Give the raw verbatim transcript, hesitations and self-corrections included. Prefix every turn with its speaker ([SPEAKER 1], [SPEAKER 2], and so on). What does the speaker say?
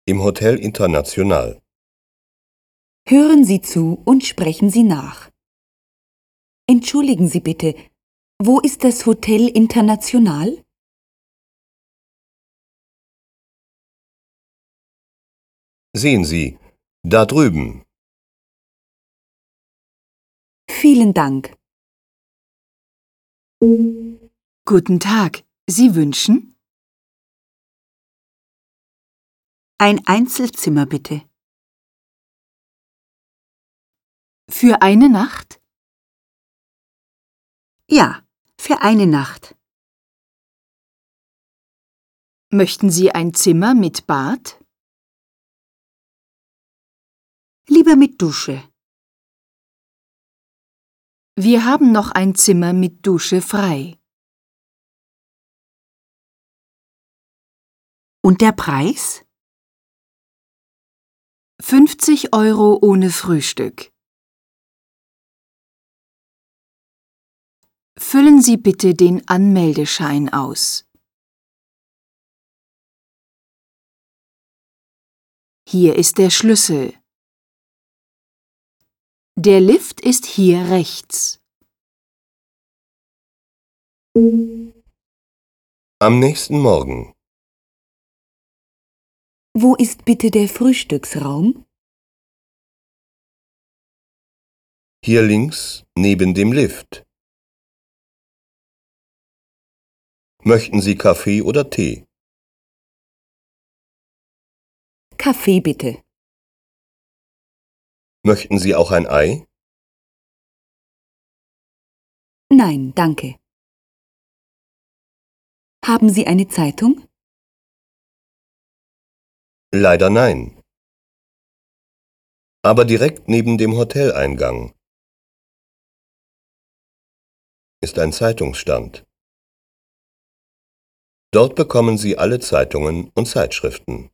[SPEAKER 1] Im Hotel International.
[SPEAKER 2] Hören Sie zu und sprechen Sie nach. Entschuldigen Sie bitte, wo ist das Hotel International?
[SPEAKER 1] Sehen Sie, da drüben.
[SPEAKER 2] Vielen Dank.
[SPEAKER 3] Guten Tag. Sie wünschen?
[SPEAKER 2] Ein Einzelzimmer bitte.
[SPEAKER 3] Für eine Nacht?
[SPEAKER 2] Ja, für eine Nacht.
[SPEAKER 3] Möchten Sie ein Zimmer mit Bad?
[SPEAKER 2] Lieber mit Dusche.
[SPEAKER 3] Wir haben noch ein Zimmer mit Dusche frei.
[SPEAKER 2] Und der Preis?
[SPEAKER 3] fünfzig Euro ohne Frühstück. Füllen Sie bitte den Anmeldeschein aus. Hier ist der Schlüssel. Der Lift ist hier rechts.
[SPEAKER 1] Am nächsten Morgen.
[SPEAKER 2] Wo ist bitte der Frühstücksraum?
[SPEAKER 1] Hier links, neben dem Lift. Möchten Sie Kaffee oder Tee?
[SPEAKER 2] Kaffee bitte.
[SPEAKER 1] Möchten Sie auch ein Ei?
[SPEAKER 2] Nein, danke. Haben Sie eine Zeitung?
[SPEAKER 1] Leider nein. Aber direkt neben dem Hoteleingang ist ein Zeitungsstand. Dort bekommen Sie alle Zeitungen und Zeitschriften.